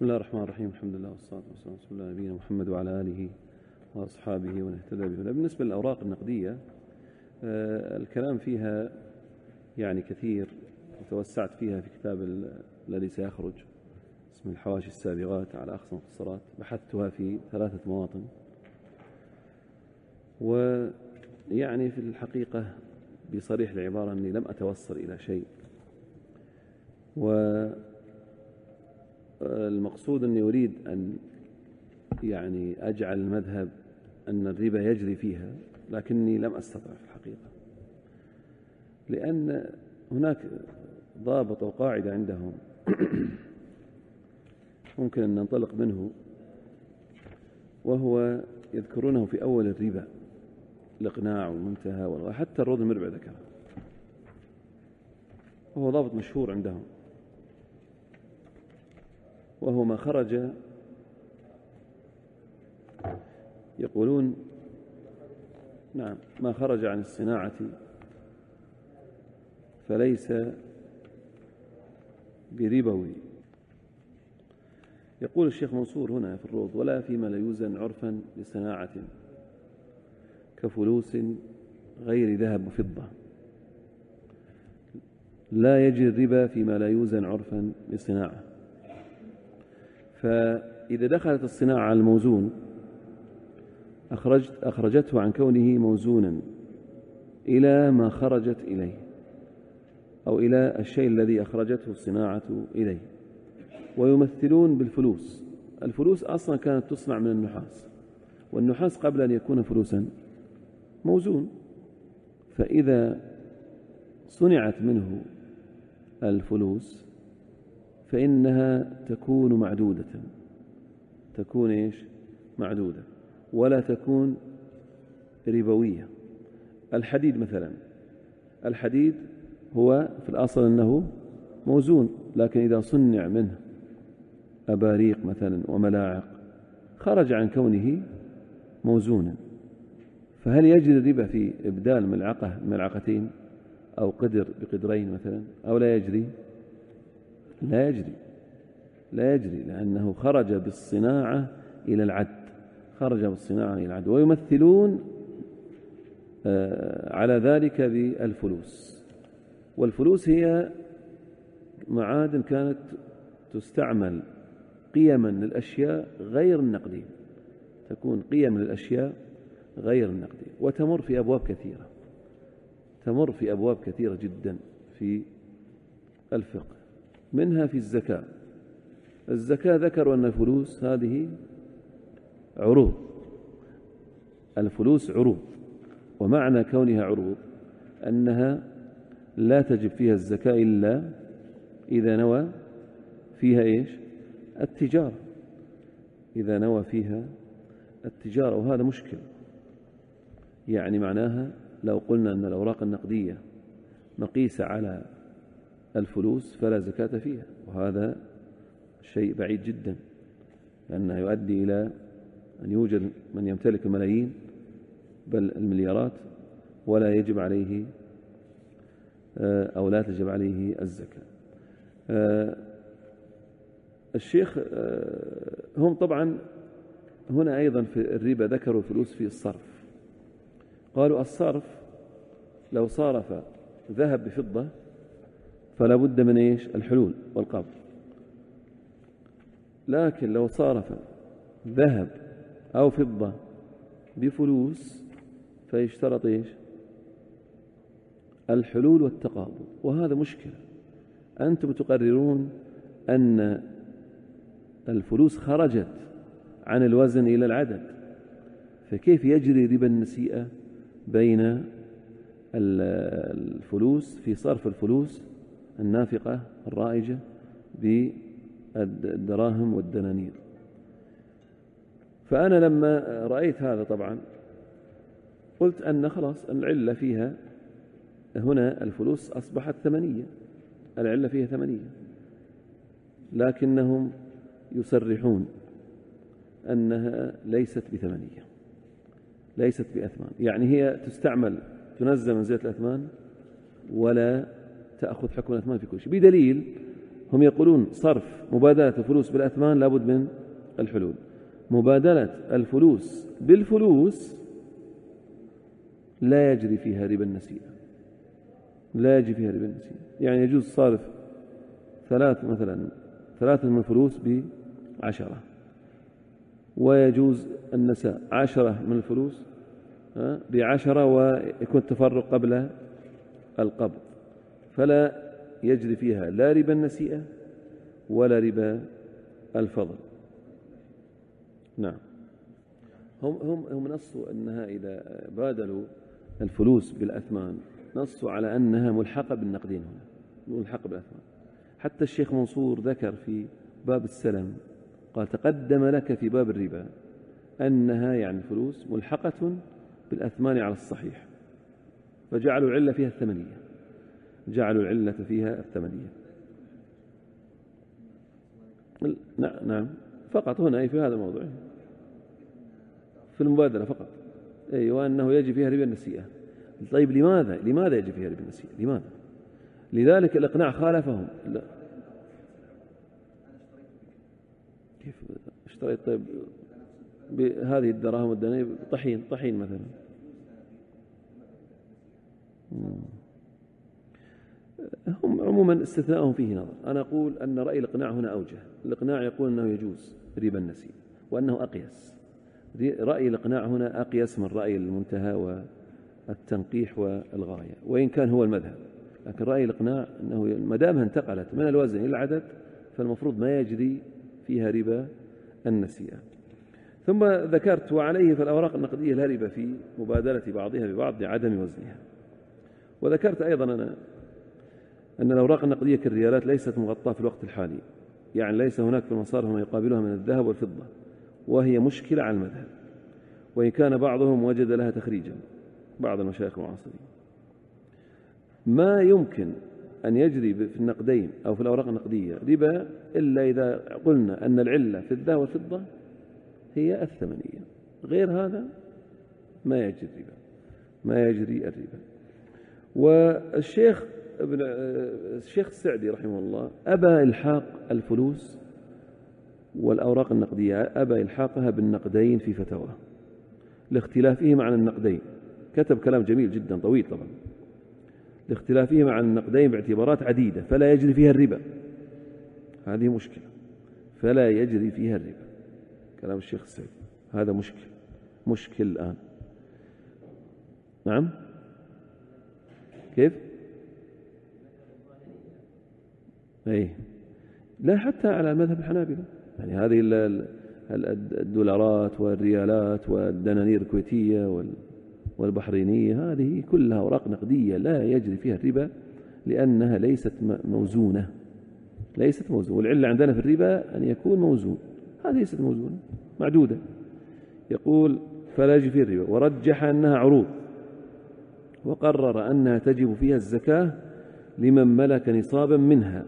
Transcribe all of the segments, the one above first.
بسم الله الرحمن الرحيم. الحمد لله والصلاة والسلام على رسول الله نبينا محمد وعلى آله وأصحابه ومن اهتدى به. بالنسبة للأوراق النقدية الكلام فيها يعني كثير، وتوسعت فيها في كتاب الذي سيخرج اسمه الحواشي السابغات على أقصى المختصرات، بحثتها في 3 مواطن. ويعني في الحقيقة بصريح العبارة أني لم أتوصل إلى شيء، والمقصود أني أريد أن يعني أجعل المذهب أن الربا يجري فيها، لكني لم أستطع في الحقيقة، لأن هناك ضابط وقاعدة عندهم ممكن أن ننطلق منه، وهو يذكرونه في أول الربا، الإقناع والمنتهى وحتى الروض المربع ذكره، وهو ضابط مشهور عندهم، وهو ما خرج، يقولون نعم، ما خرج عن الصناعة فليس بربوي. يقول الشيخ منصور هنا في الروض: ولا فيما لا يوزن عرفا لصناعة كفلوس غير ذهب وفضة، لا يجري الربا فيما لا يوزن عرفا لصناعة. فإذا دخلت الصناعة على الموزون أخرجته عن كونه موزونا إلى ما خرجت إليه، أو إلى الشيء الذي أخرجته الصناعة إليه. ويمثلون بالفلوس. الفلوس أصلا كانت تصنع من النحاس، والنحاس قبل أن يكون فلوسا موزون، فإذا صنعت منه الفلوس فإنها تكون معدودة، تكون إيش؟ معدودة، ولا تكون ربوية. الحديد مثلا، الحديد هو في الأصل أنه موزون، لكن إذا صنع منه أباريق مثلا وملاعق خرج عن كونه موزونا. فهل يجري الربا في إبدال ملعقة ملعقتين أو قدر بقدرين مثلا، أو لا يجري؟ لا يجري، لا يجري، لأنه خرج بالصناعة إلى العد، خرج بالصناعة إلى العد. ويمثلون على ذلك بالفلوس. والفلوس هي معادن كانت تستعمل قيما للأشياء غير النقدية، تكون قيم للأشياء غير النقدية، وتمر في أبواب كثيرة، تمر في أبواب كثيرة جدا في الفقه، منها في الزكاة. الزكاة ذكروا أن الفلوس هذه عروض، الفلوس عروض، ومعنى كونها عروض أنها لا تجب فيها الزكاة إلا إذا نوى فيها إيش؟ التجارة، إذا نوى فيها التجارة. وهذا مشكل، يعني معناها لو قلنا أن الأوراق النقدية مقيسة على الفلوس فلا زكاة فيها، وهذا شيء بعيد جدا، لأنه يؤدي إلى أن يوجد من يمتلك الملايين بل المليارات ولا يجب عليه أو لا تجب عليه الزكاة. الشيخ هم طبعا هنا أيضا في الربا ذكروا الفلوس في الصرف. قالوا الصرف لو صارف ذهب بفضة فلا بد من إيش؟ الحلول والقبض. لكن لو صارف ذهب أو فضة بفلوس فيشترط إيش؟ الحلول والتقابض. وهذا مشكلة، أنتم تقررون أن الفلوس خرجت عن الوزن إلى العدد، فكيف يجري ربا النسيئة بين الفلوس في صرف الفلوس النافقة الرائجة بالدراهم والدنانير؟ فأنا لما رأيت هذا طبعا قلت أن خلاص العلة فيها هنا الفلوس أصبحت ثمنية، العلة فيها ثمنية، لكنهم يصرحون أنها ليست بثمنية، ليست بأثمان، يعني هي تستعمل تنزل منزلة الأثمان ولا تأخذ حكم الأثمان في كل شيء، بدليل هم يقولون صرف مبادلة الفلوس بالأثمان لابد من الحلول. مبادلة الفلوس بالفلوس لا يجري فيها ربا النسيئة، لا يجري فيها ربا النسيئة. يعني يجوز صرف مثلا 3 من الفلوس ب10، ويجوز النساء 10 من الفلوس ب10، ويكون التفرق قبل القبض، فلا يجري فيها لا ربا النسيئة ولا ربا الفضل. نعم. هم نصوا أنها إذا بادلوا الفلوس بالأثمان نصوا على أنها ملحقة بالنقدين، هنا ملحقة بالأثمان. حتى الشيخ منصور ذكر في باب السلم قال تقدم لك في باب الربا أنها يعني الفلوس ملحقة بالأثمان على الصحيح، فجعلوا العلة فيها الثمنية، جعلوا العلة فيها الثمنية. نعم فقط هنا أي في هذا الموضوع في المبادلة فقط، أي وأنه يجب فيها ربا النسيئة. طيب لماذا يجب فيها ربا النسيئة؟ لماذا؟ لذلك الإقناع خالفهم. لا. كيف اشتريت طيب بهذه الدراهم والدنانير طحين مثلا؟ هم عموما استثناءهم فيه نظر. أنا أقول أن رأي الإقناع هنا أوجه. الإقناع يقول أنه يجوز ربا النسيئة وأنه أقيس. رأي الإقناع هنا أقيس من رأي المنتهى والتنقيح والغاية، وإن كان هو المذهب، لكن رأي الإقناع أنه ما دامها انتقلت من الوزن إلى العدد فالمفروض ما يجري فيها ربا النسيئة. ثم ذكرت وعليه في الأوراق النقدية لا ربا في مبادلة بعضها ببعض لعدم وزنها. وذكرت أيضا أنا أن الأوراق النقدية كالريالات ليست مغطاة في الوقت الحالي، يعني ليس هناك في المصارف ما يقابلها من الذهب والفضة، وهي مشكلة على المذهب، وإن كان بعضهم وجد لها تخريجا، بعض المشايخ المعاصرين. ما يمكن أن يجري في النقدين أو في الأوراق النقدية ربا إلا إذا قلنا أن العلة في الذهب والفضة هي الثمنية، غير هذا ما يجري الربا، ما يجري الربا. والشيخ السعدي رحمه الله أبى إلحاق الفلوس والأوراق النقدية، أبى إلحاقها بالنقدين في فتاوى لاختلافهما عن النقدين. كتب كلام جميل جدا طويل طبعا، لاختلافهما عن النقدين باعتبارات عديدة فلا يجري فيها الربا. هذه مشكلة، فلا يجري فيها الربا. كلام الشيخ السعدي هذا مشكل الآن. نعم كيف؟ أي لا، حتى على مذهب الحنابلة، يعني هذه الدولارات والريالات والدنانير الكويتية والبحرينية هذه كلها أوراق نقدية لا يجري فيها الربا لأنها ليست موزونة، والعلة عندنا في الربا أن يكون موزون، هذه ليست موزونة معدودة. يقول فلا يجري فيها الربا، ورجح أنها عروض، وقرر أنها تجب فيها الزكاة لمن ملك نصابا منها،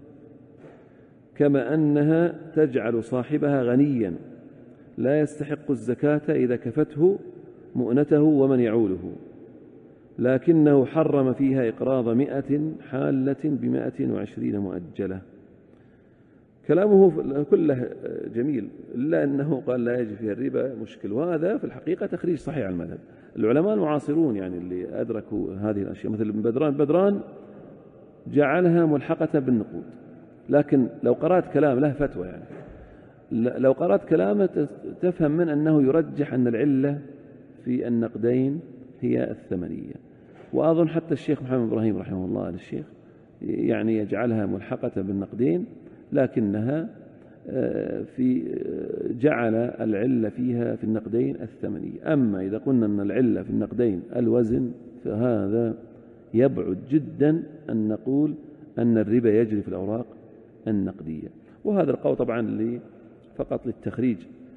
كما أنها تجعل صاحبها غنيا لا يستحق الزكاة إذا كفته مؤنته ومن يعوله، لكنه حرم فيها إقراض 100 حالة ب120 مؤجلة. كلامه كله جميل، إلا أنه قال لا يجب فيها الربا مشكل، وهذا في الحقيقة تخريج صحيح عن المذهب. العلماء المعاصرون يعني اللي أدركوا هذه الأشياء مثل بدران جعلها ملحقة بالنقود، لكن لو قرأت كلام له فتوى، يعني لو قرأت كلامه تفهم من أنه يرجح أن العلة في النقدين هي الثمنية. وأظن حتى الشيخ محمد إبراهيم رحمه الله الشيخ يعني يجعلها ملحقة بالنقدين، لكنها جعل العلة فيها في النقدين الثمنية. أما إذا قلنا أن العلة في النقدين الوزن فهذا يبعد جدا أن نقول أن الربا يجري في الأوراق النقدية. وهذا القول طبعا فقط للتخريج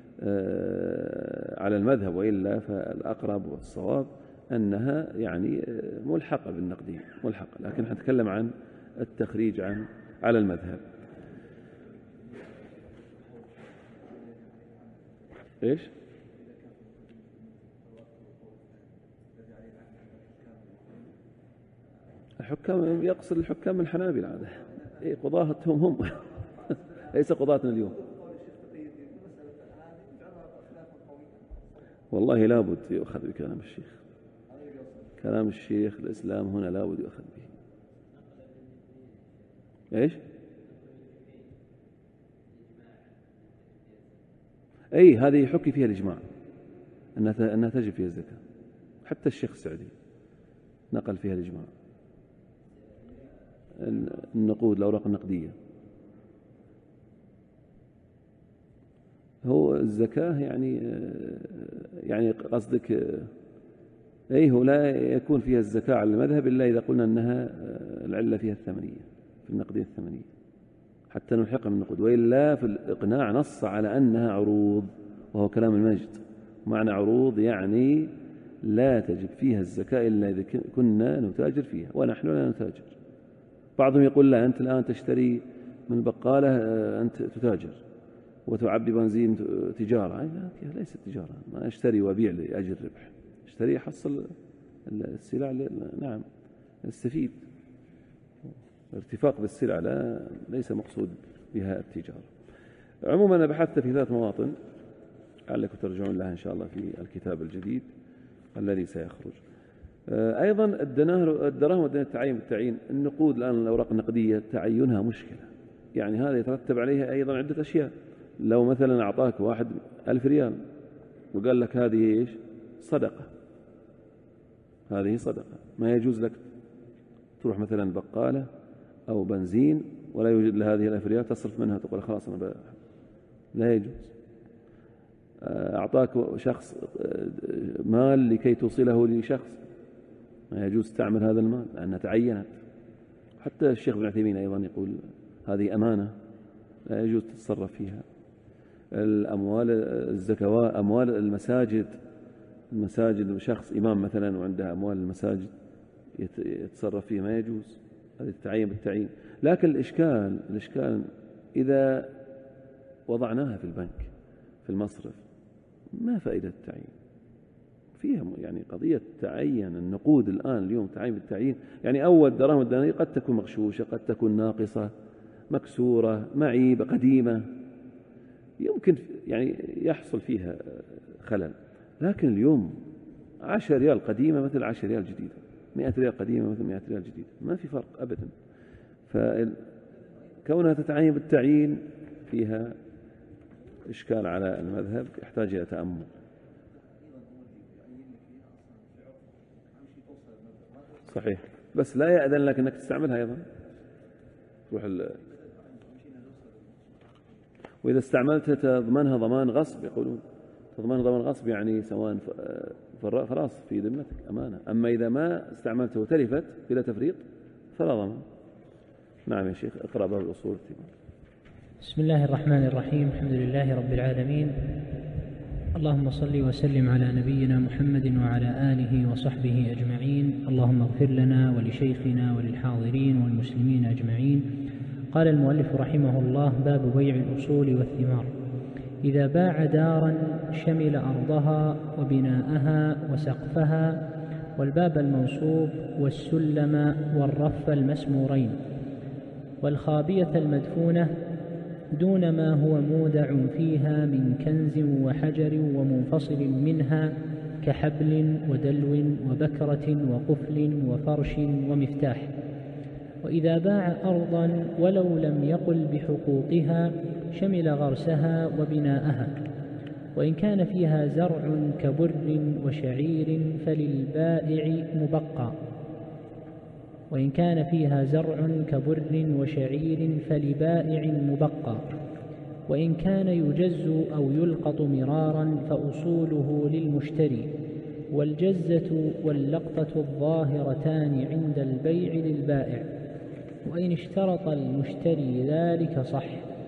على المذهب، وإلا فالأقرب والصواب أنها يعني ملحقة بالنقدين ملحقة، لكن نتكلم عن التخريج على المذهب. إيش؟ الحكام يقصد الحكام الحنابلة، قضاتهم هم ليس قضاتنا اليوم. والله لابد يؤخذ بكلام الشيخ، كلام الشيخ الإسلام هنا لابد يؤخذ به. إيش؟ أي هذه يحكي فيها الإجماع أنها تجب فيها الزكاة، حتى الشيخ السعدي نقل فيها الإجماع. النقود، الأوراق النقدية، هو الزكاة يعني قصدك أي هو لا يكون فيها الزكاة على المذهب إلا إذا قلنا أنها العلة فيها الثمنية، في النقدية الثمنية، حتى نلحقها من النقود، وإلا في الإقناع نص على أنها عروض، وهو كلام المجد. معنى عروض يعني لا تجب فيها الزكاة إلا إذا كنا نتاجر فيها، ونحن لا نتاجر. بعضهم يقول لا، أنت الآن تشتري من بقالة، أنت تتاجر وتعبي بنزين تجارة. لا، ليست تجارة، ما أشتري وأبيع لأجل ربح، اشتري أحصل السلع، نعم استفيد. ارتفاق بالسلع ليس مقصود بها التجارة. عموما أنا بحثت في 3 مواطن لعلكم ترجعون لها إن شاء الله في الكتاب الجديد الذي سيخرج. أيضا الدراهم والدين بالتعيين. النقود الآن الأوراق النقدية تعينها مشكلة، يعني هذا يترتب عليها أيضا عدة أشياء. لو مثلا أعطاك واحد 1000 ريال وقال لك هذه إيش؟ صدقة، هذه صدقة، ما يجوز لك تروح مثلا بقالة أو بنزين ولا يوجد لهذه 1000 ريال تصرف منها تقول خلاص أنا لا يجوز. أعطاك شخص مال لكي توصله لشخص، ما يجوز تعمل هذا المال لأنها تعينت. حتى الشيخ ابن عثيمين أيضا يقول هذه أمانة لا يجوز تتصرف فيها. الأموال الزكوات، أموال المساجد شخص إمام مثلا وعنده أموال المساجد يتصرف فيها، ما يجوز، هذه التعيين بالتعيين. لكن الإشكال إذا وضعناها في البنك في المصرف ما فائدة التعيين فيها؟ يعني قضية تعين النقود الآن اليوم تعين بالتعيين، يعني أول دراهم الدنانير قد تكون مغشوشة، قد تكون ناقصة، مكسورة، معيبة، قديمة، يمكن يعني يحصل فيها خلل. لكن اليوم 10 ريال قديمة مثل 10 ريال جديدة، 100 ريال قديمة مثل 100 ريال جديدة، ما في فرق أبدا. فكونها تتعين بالتعيين فيها إشكال على المذهب، يحتاج إلى تأمل. صحيح، بس لا يأذن لك أنك تستعملها أيضا، تروح وإذا استعملتها تضمنها ضمان غصب، يقولون تضمنها ضمان غصب، يعني سواء خلاص في ذمتك أمانة. أما إذا ما استعملته وتلفت بلا تفريط فلا ضمان. نعم يا شيخ، اقرأ باب الأصول. بسم الله الرحمن الرحيم، الحمد لله رب العالمين، اللهم صل وسلم على نبينا محمد وعلى آله وصحبه أجمعين. اللهم اغفر لنا ولشيخنا وللحاضرين والمسلمين أجمعين. قال المؤلف رحمه الله: باب بيع الأصول والثمار. إذا باع دارا شمل أرضها وبناءها وسقفها والباب المنصوب والسلم والرف المسمورين والخابية المدفونة دون ما هو مودع فيها من كنز وحجر ومنفصل منها كحبل ودلو وبكرة وقفل وفرش ومفتاح. وإذا باع أرضا ولو لم يقل بحقوقها شمل غرسها وبناءها. وإن كان فيها زرع كبر وشعير فللبائع مبقى. وإن كان فيها زرع كبر وشعير فلبائع مبقى. وإن كان يجز أو يلقط مرارا فأصوله للمشتري، والجزة واللقطة الظاهرتان عند البيع للبائع، وإن اشترط المشتري ذلك صح.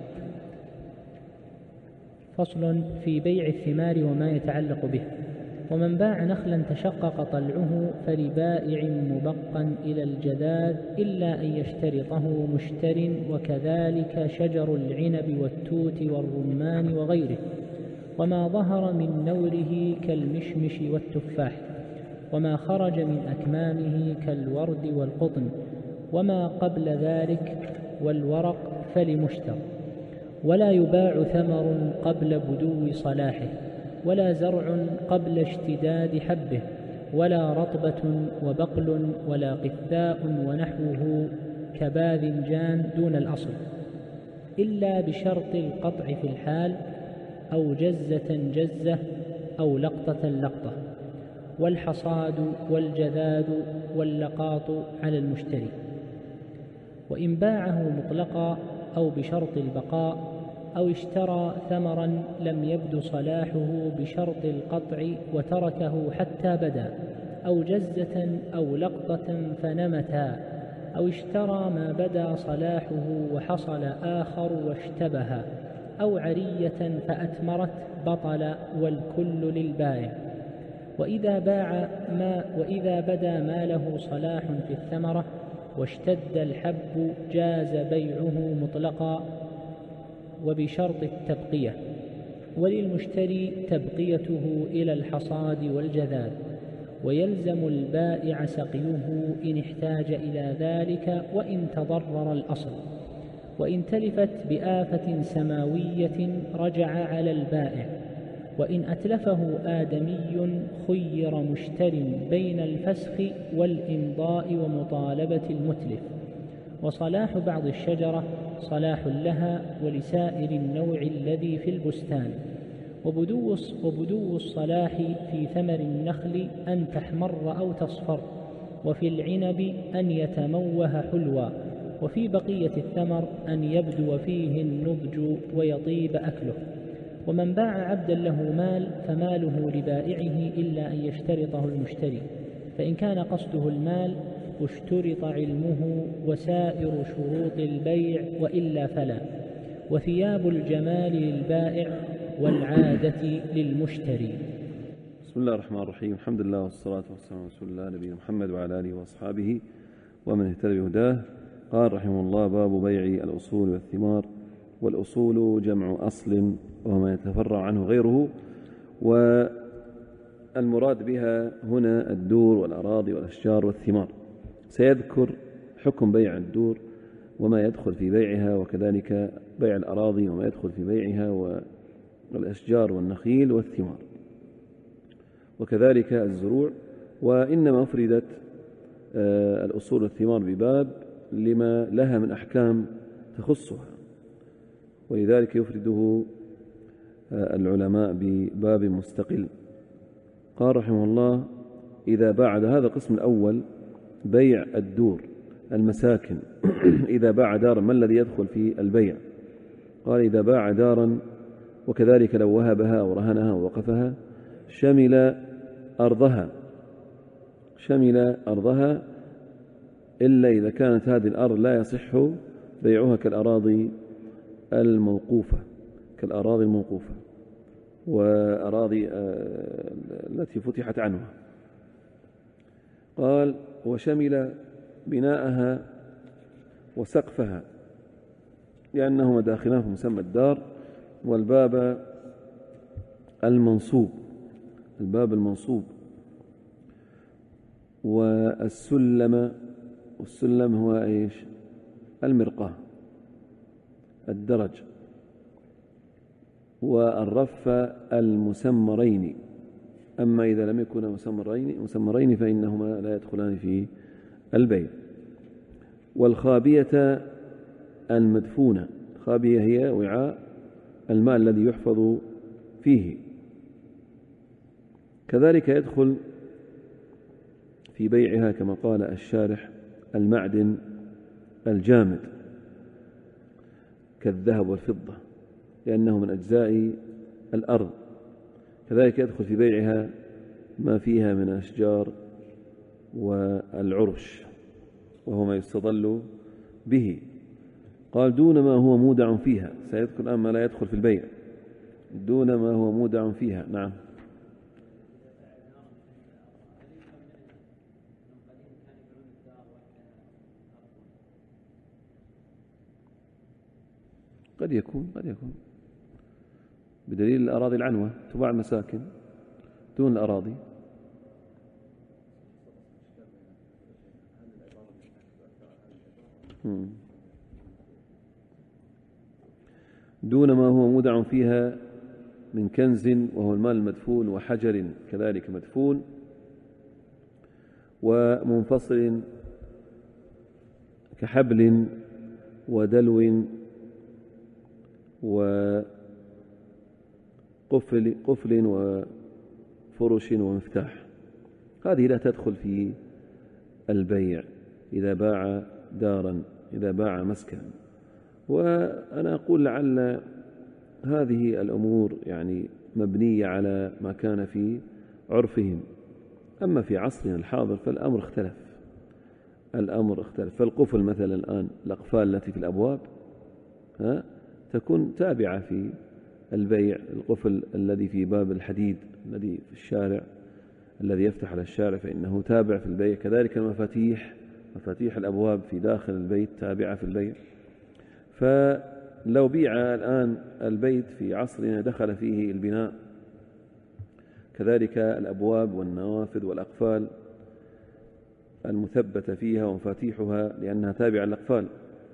فصل في بيع الثمار وما يتعلق به. ومن باع نخلا تشقق طلعه فلبائع مبقا إلى الجذاذ إلا أن يشترطه مشتر، وكذلك شجر العنب والتوت والرمان وغيره، وما ظهر من نوره كالمشمش والتفاح، وما خرج من أكمامه كالورد والقطن، وما قبل ذلك والورق فلمشتر. ولا يباع ثمر قبل بدو صلاحه، ولا زرع قبل اشتداد حبه، ولا رطبة وبقل ولا قثاء ونحوه كباذنجان دون الأصل، إلا بشرط القطع في الحال، أو جزة جزة، أو لقطة لقطة. والحصاد والجذاذ واللقاط على المشتري. وإن باعه مطلقا أو بشرط البقاء، أو اشترى ثمرا لم يبد صلاحه بشرط القطع وتركه حتى بدا، أو جزة أو لقطة فنمتا، أو اشترى ما بدا صلاحه وحصل آخر واشتبها، أو عرية فأتمرت، بطل، والكل للبائع. وإذا بدا ما له صلاح في الثمرة واشتد الحب جاز بيعه مطلقا وبشرط التبقية، وللمشتري تبقيته إلى الحصاد والجذاذ، ويلزم البائع سقيه إن احتاج إلى ذلك وإن تضرر الأصل. وإن تلفت بآفة سماوية رجع على البائع. وإن أتلفه آدمي خير مشتر بين الفسخ والإمضاء ومطالبة المتلف. وصلاح بعض الشجرة صلاح لها ولسائر النوع الذي في البستان. وبدو الصلاح في ثمر النخل أن تحمر أو تصفر، وفي العنب أن يتموه حلوا، وفي بقية الثمر أن يبدو فيه النضج ويطيب أكله. ومن باع عبدا له مال فماله لبائعه إلا أن يشترطه المشتري، فإن كان قصده المال اشترط علمه وسائر شروط البيع، وإلا فلا. وثياب الجمال للبائع والعادة للمشتري. بسم الله الرحمن الرحيم. الحمد لله والصلاة والسلام على رسول الله نبينا محمد وعلى آله وأصحابه ومن اهتدى بهداه. قال رحمه الله: باب بيع الأصول والثمار. والأصول جمع أصل وهو ما يتفرع عنه غيره، والمراد بها هنا الدور والأراضي والأشجار والثمار. سيذكر حكم بيع الدور وما يدخل في بيعها، وكذلك بيع الأراضي وما يدخل في بيعها، والأشجار والنخيل والثمار، وكذلك الزروع. وإنما أفردت الأصول والثمار بباب لما لها من أحكام تخصها، ولذلك يفرده العلماء بباب مستقل. قال رحمه الله: إذا باع، هذا القسم الأول بيع الدور المساكن. إذا باع دارا، ما الذي يدخل في البيع؟ قال: إذا باع دارا، وكذلك لو وهبها أو رهنها ووقفها، شمل أرضها إلا إذا كانت هذه الأرض لا يصح بيعها كالأراضي الموقوفة وأراضي التي فتحت عنها. قال: وشمل بناءها وسقفها، لأنهما داخلان في مسمى الدار. والباب المنصوب والسلم هو إيش؟ المرقاة، الدرج. والرف المسمرين، أما إذا لم يكونا مسمرين فإنهما لا يدخلان في البيع. والخابية المدفونة، الخابية هي وعاء الماء الذي يحفظ فيه. كذلك يدخل في بيعها كما قال الشارح المعدن الجامد كالذهب والفضة، لأنه من أجزاء الأرض. كذلك يدخل في بيعها ما فيها من الأشجار والعرش، وهو ما يستظل به. قال: دون ما هو مودع فيها. سيذكر الآن ما لا يدخل في البيع دون ما هو مودع فيها. نعم. قد يكون بدليل الأراضي العنوة تباع المساكن دون الأراضي. دون ما هو مودع فيها من كنز وهو المال المدفون وحجر كذلك مدفون ومنفصل كحبل ودلو وقفل وفرش ومفتاح. هذه لا تدخل في البيع إذا باع دارا، إذا باع مسكنا. وأنا أقول لعل هذه الأمور يعني مبنية على ما كان في عرفهم، أما في عصرنا الحاضر فالأمر اختلف. فالقفل مثلا الآن الأقفال التي في الأبواب تكون تابعة في البيع. القفل الذي في باب الحديد الذي في الشارع الذي يفتح على الشارع فإنه تابع في البيع، كذلك مفاتيح الأبواب في داخل البيت تابعة في البيع. فلو بيع الآن البيت في عصرنا دخل فيه البناء، كذلك الأبواب والنوافذ والأقفال المثبتة فيها ومفاتيحها لأنها تابعة للأقفال،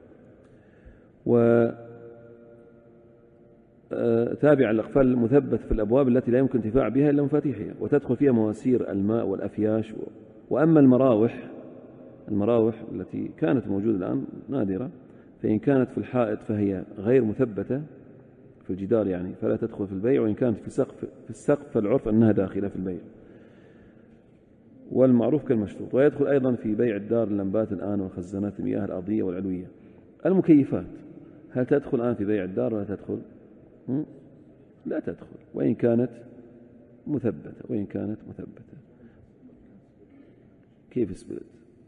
وتابعة الأقفال المثبت في الأبواب التي لا يمكن انتفاع بها إلا مفاتيحها، وتدخل فيها مواسير الماء والأفياش. وأما المراوح التي كانت موجودة الآن نادرة، فإن كانت في الحائط فهي غير مثبتة في الجدار يعني فلا تدخل في البيع، وإن كانت في السقف فالعرف أنها داخلة في البيع، والمعروف كالمشروط. ويدخل أيضا في بيع الدار اللمبات الآن والخزانات المياه الأرضية والعلوية. المكيفات هل تدخل الآن في بيع الدار ولا تدخل؟ لا تدخل وإن كانت مثبتة. كيف سبلت؟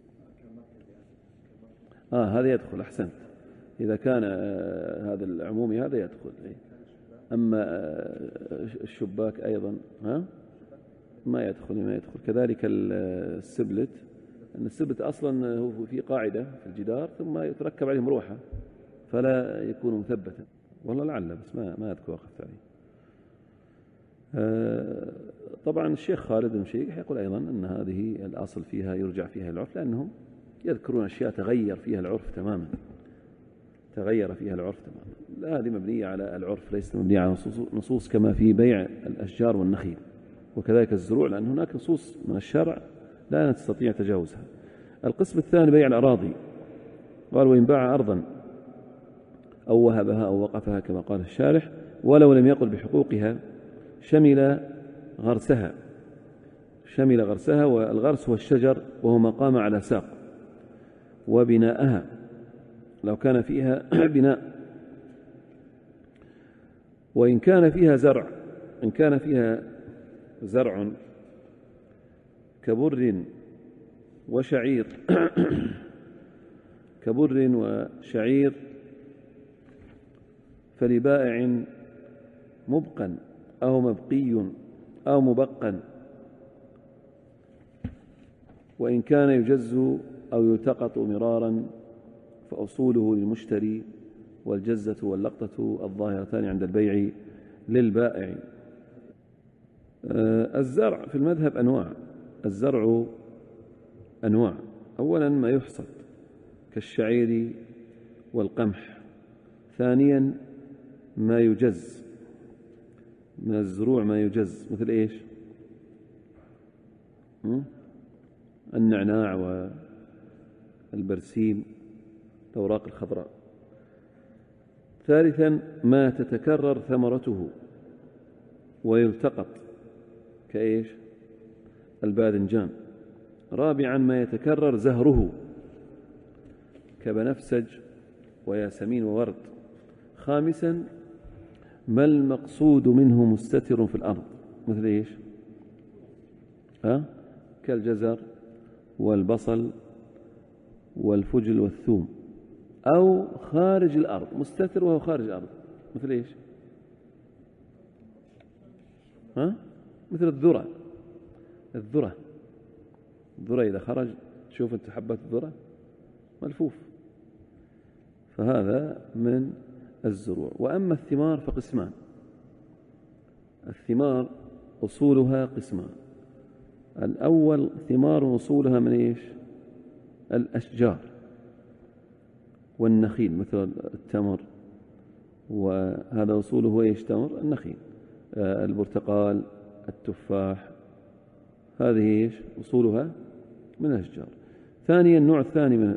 هذا يدخل. أحسنت. إذا كان هذا العمومي هذا يدخل. أما الشباك أيضا ما يدخل. كذلك السبلت، أن السبلت أصلا هو في قاعدة في الجدار ثم يتركب عليه مروحة فلا يكون مثبتا. والله لعل بس ما أذكر وقفت عليه. طبعا الشيخ خالد بن شيخ يقول أيضا أن هذه الأصل فيها يرجع فيها العرف، لأنهم يذكرون أشياء تغير فيها العرف تماما. لا، هذه مبنية على العرف ليست مبنية على نصوص كما في بيع الأشجار والنخيل وكذلك الزروع، لأن هناك نصوص من الشرع لا نستطيع تجاوزها. القسم الثاني بيع الأراضي. قال وإن باع أرضا أو وهبها أو وقفها كما قال الشارح، ولو لم يقل بحقوقها شمل غرسها. والغرس هو الشجر وهو ما قام على ساق، وبناءها لو كان فيها بناء. وإن كان فيها زرع كبر وشعير فلبائع مبقا أو مبقي أو مبقا، وإن كان يجز أو يلتقط مرارا فأصوله للمشتري، والجزة واللقطة الظاهرتان عند البيع للبائع. الزرع في المذهب أنواع. الزرع أنواع. أولا ما يحصد كالشعير والقمح. ثانيا ما يجز من الزروع، ما يجز مثل إيش؟ النعناع والبرسيم، الأوراق الخضراء. ثالثا ما تتكرر ثمرته ويلتقط كإيش؟ الباذنجان. رابعا ما يتكرر زهره كبنفسج وياسمين وورد. خامسا ما المقصود منه مستتر في الأرض مثل إيش؟ كالجزر والبصل والفجل والثوم، أو خارج الأرض. مستتر وهو خارج الأرض مثل إيش؟ مثل الذرة إذا خرج تشوف أنت حبة الذرة ملفوف، فهذا من الزروع. وأما الثمار فقسمان. الثمار أصولها قسمان. الأول ثمار أصولها من إيش؟ الأشجار والنخيل مثل التمر وهذا أصوله هو يشتمر النخيل، البرتقال، التفاح، هذه أصولها من الأشجار. ثانيا النوع الثاني من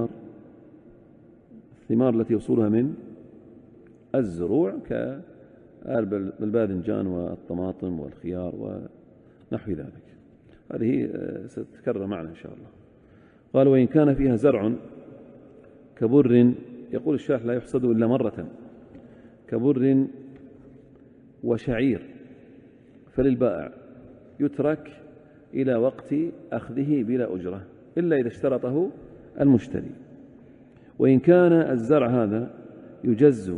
الثمار التي أصولها من الزروع كالباذنجان والطماطم والخيار ونحو ذلك، هذه ستتكرر معنا إن شاء الله. قال وإن كان فيها زرع كبر، يقول الشارح لا يحصد إلا مرة، كبر وشعير فللبائع يترك إلى وقت أخذه بلا أجرة إلا إذا اشترطه المشتري. وإن كان الزرع هذا يجز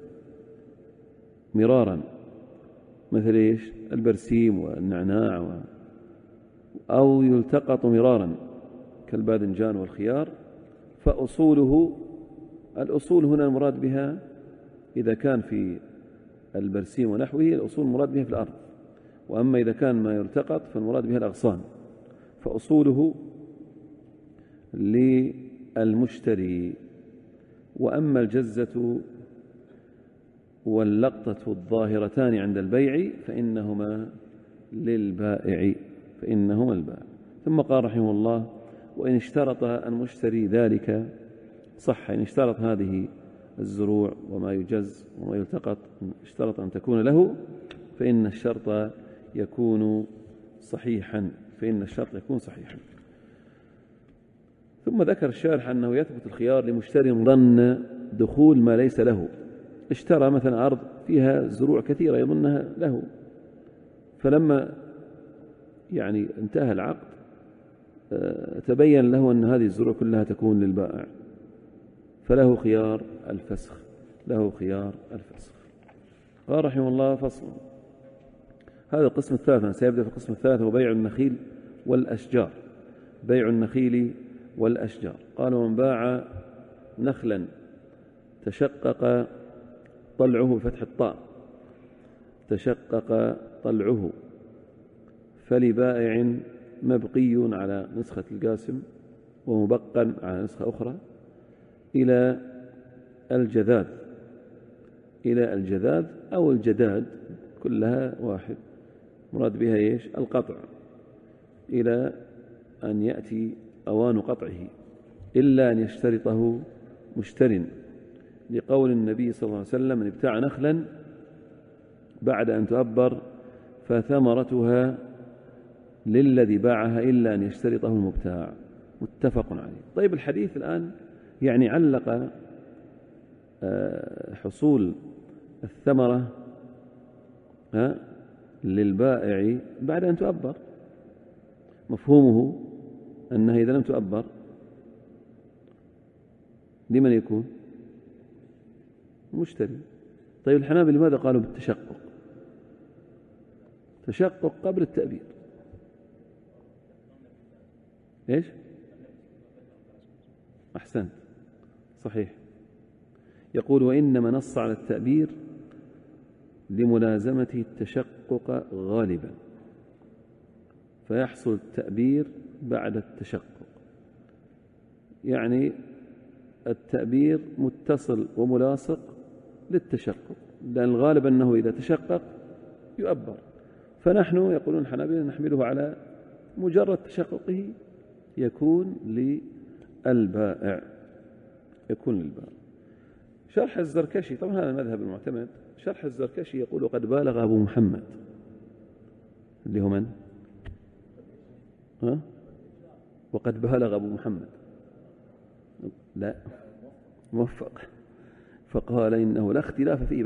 مرارا مثل البرسيم والنعناع، أو يلتقط مرارا كالباذنجان والخيار، الأصول هنا المراد بها إذا كان في البرسيم ونحوه الأصول المراد بها في الأرض، وأما إذا كان ما يلتقط فالمراد بها الأغصان، فأصوله للمشتري. وأما الجزة واللقطة الظاهرتان عند البيع فإنهما للبائع. ثم قال رحمه الله وإن اشترط المشتري ذلك صح. إن اشترط هذه الزروع وما يجز وما يلتقط اشترط أن تكون له فإن الشرط يكون صحيحا. ثم ذكر الشارح أنه يثبت الخيار لمشتري ظن دخول ما ليس له. اشترى مثلا أرض فيها زروع كثيرة يظنها له، فلما انتهى العقد تبين له أن هذه الزروع كلها تكون للبائع، فله خيار الفسخ. قال رحمه الله فصل. هذا القسم الثالث، سيبدأ في القسم الثالث وبيع النخيل والأشجار. قال ومن باع نخلا تشقق طلعه بفتح الطاء، تشقق طلعه، فلبائع مبقي على نسخة القاسم ومبقا على نسخة أخرى إلى الجذاذ أو الجداد، كلها واحد، مراد بها القطع، إلى أن يأتي أوان قطعه إلا أن يشترطه مشتر، لقول النبي صلى الله عليه وسلم من ابتاع نخلا بعد أن تؤبر فثمرتها للذي باعها إلا أن يشترطه المبتاع، متفق عليه. طيب الحديث الآن علق حصول الثمرة للبائع بعد أن تؤبر، مفهومه أنها إذا لم تؤبر لمن يكون؟ مشتري. طيب الحنابلة لماذا قالوا بالتشقق؟ تشقق قبل التأبير. أحسنت، صحيح. يقول وإنما نص على التأبير لملازمته التشقق غالبا، فيحصل التأبير بعد التشقق، التأبير متصل وملاصق للتشقق، لأن الغالب أنه إذا تشقق يؤبر، فنحن يقولون الحنابلة نحمله على مجرد تشققه يكون للبائع. شرح الزركشي، طبعا هذا المذهب المعتمد، شرح الزركشي يقول وقد بالغ أبو محمد، اللي هو من؟ وقد بالغ أبو محمد، لا موفق، فقال إنه لا اختلاف فيه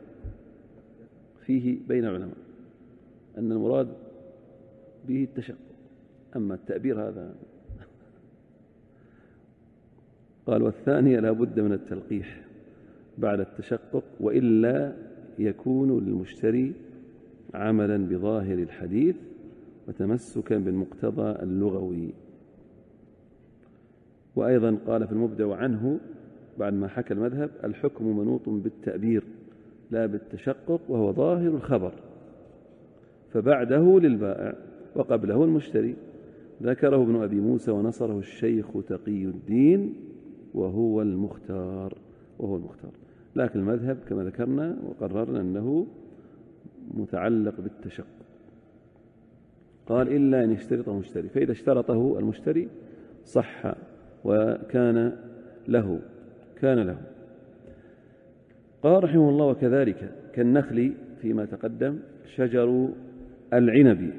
بين العلماء أن المراد به التشقق، أما التأبير هذا. قال والثانية لا بد من التلقيح بعد التشقق، وإلا يكون للمشتري عملا بظاهر الحديث وتمسكا بالمقتضى اللغوي. وأيضا قال في المبدأ عنه بعد ما حكى المذهب الحكم منوط بالتأبير لا بالتشقق، وهو ظاهر الخبر، فبعده للبائع وقبله المشتري. ذكره ابن أبي موسى ونصره الشيخ تقي الدين وهو المختار. لكن المذهب كما ذكرنا وقررنا أنه متعلق بالتشقق. قال إلا أن يشترطه المشتري، فإذا اشترطه المشتري صح وكان له كان له. قال رحمه الله: وكذلك كالنخل فيما تقدم شجر العنب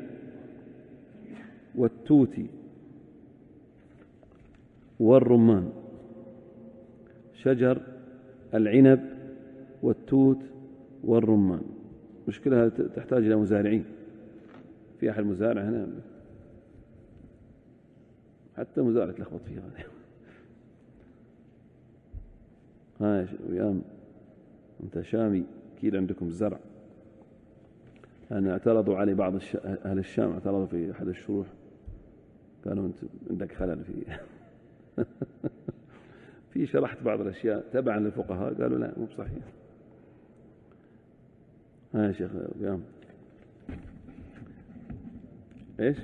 والتوت والرمان. شجر العنب والتوت والرمان، مشكلة تحتاج إلى مزارعين. في أحد مزارع هنا، حتى مزارع تلخبط فيها. ها ويام أنت شامي أكيد عندكم الزرع. أنا اعترضوا علي بعض أهل الشام، اعترضوا في أحد الشروح قالوا أنت عندك خلل في شرحت بعض الأشياء تبعا للفقهاء قالوا لا مو بصحيح. ها يا شيخ ويام إيش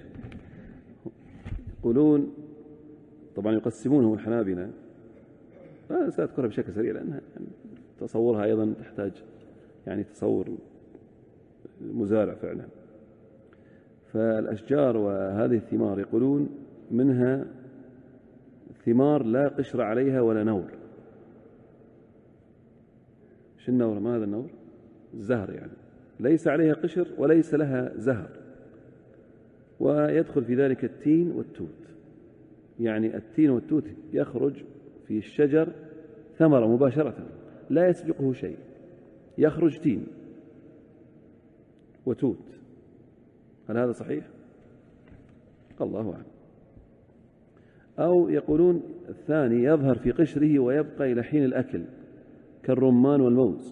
يقولون؟ طبعا يقسمونهم الحنابلة، سأذكرها بشكل سريع لأنها تصورها أيضا تحتاج يعني تصور مزارع فعلا. فالأشجار وهذه الثمار يقولون منها ثمار لا قشر عليها ولا نور. شو النور؟ ما هذا النور؟ الزهر، يعني ليس عليها قشر وليس لها زهر. ويدخل في ذلك التين والتوت، يعني التين والتوت يخرج في الشجر ثمرة مباشرة لا يسبقه شيء، يخرج تين وتوت. هل هذا صحيح؟ الله أعلم. أو يقولون الثاني يظهر في قشره ويبقى إلى حين الأكل كالرمان والموز.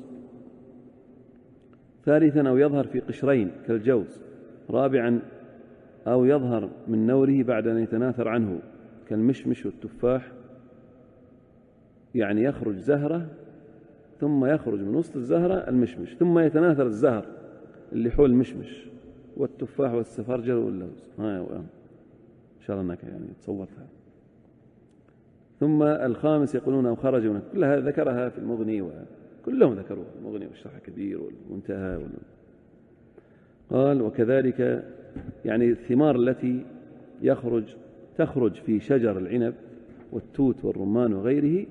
ثالثا أو يظهر في قشرين كالجوز. رابعا أو يظهر من نوره بعد أن يتناثر عنه كالمشمش والتفاح، يعني يخرج زهرة ثم يخرج من وسط الزهرة المشمش ثم يتناثر الزهر اللي حول المشمش والتفاح والسفرجل واللوز. إن شاء الله أنك يعني تصورتها. ثم الخامس يقولون أو خرج من كلها ذكرها في المغني وكلهم ذكروها في المغني والشرح الكبير والمنتهى قال وكذلك يعني الثمار التي تخرج في شجر العنب والتوت والرمان وغيره،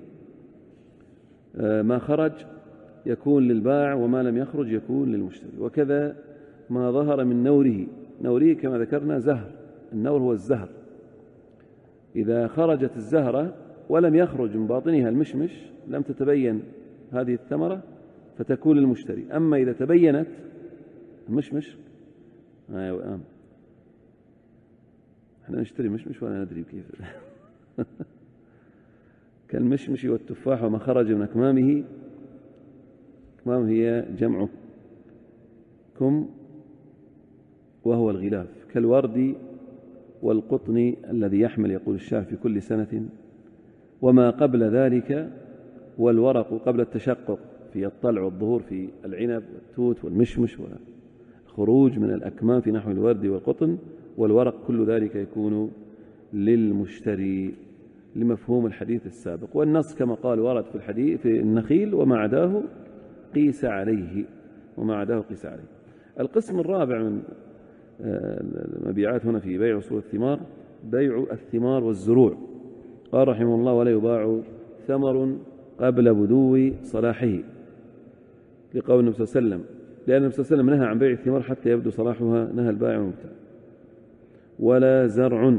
ما خرج يكون للبائع وما لم يخرج يكون للمشتري. وكذا ما ظهر من نوره كما ذكرنا زهر، النور هو الزهر. إذا خرجت الزهرة ولم يخرج من باطنها المشمش لم تتبين هذه الثمرة فتكون للمشتري. أما إذا تبينت المشمش احنا نشتري مشمش ولا ندري كيف كالمشمش والتفاح وما خرج من أكمامه. أكمام هي جمع كم وهو الغلاف، كالورد والقطن الذي يحمل يقول الشافعي في كل سنة. وما قبل ذلك والورق قبل التشقق في الطلع والظهور في العنب والتوت والمشمش والخروج من الأكمام في نحو الورد والقطن والورق، كل ذلك يكون للمشتري لمفهوم الحديث السابق. والنص كما قال ورد في الحديث في النخيل وما عداه قيس عليه. القسم الرابع من المبيعات هنا في بيع أصول الثمار بيع الثمار والزروع. قال رحمه الله ولا يباع ثمر قبل بدو صلاحه، لقول النبي صلى الله عليه وسلم، لأن النبي صلى الله عليه وسلم نهى عن بيع الثمار حتى يبدو صلاحها، نهى البائع والمبتاع. ولا زرع،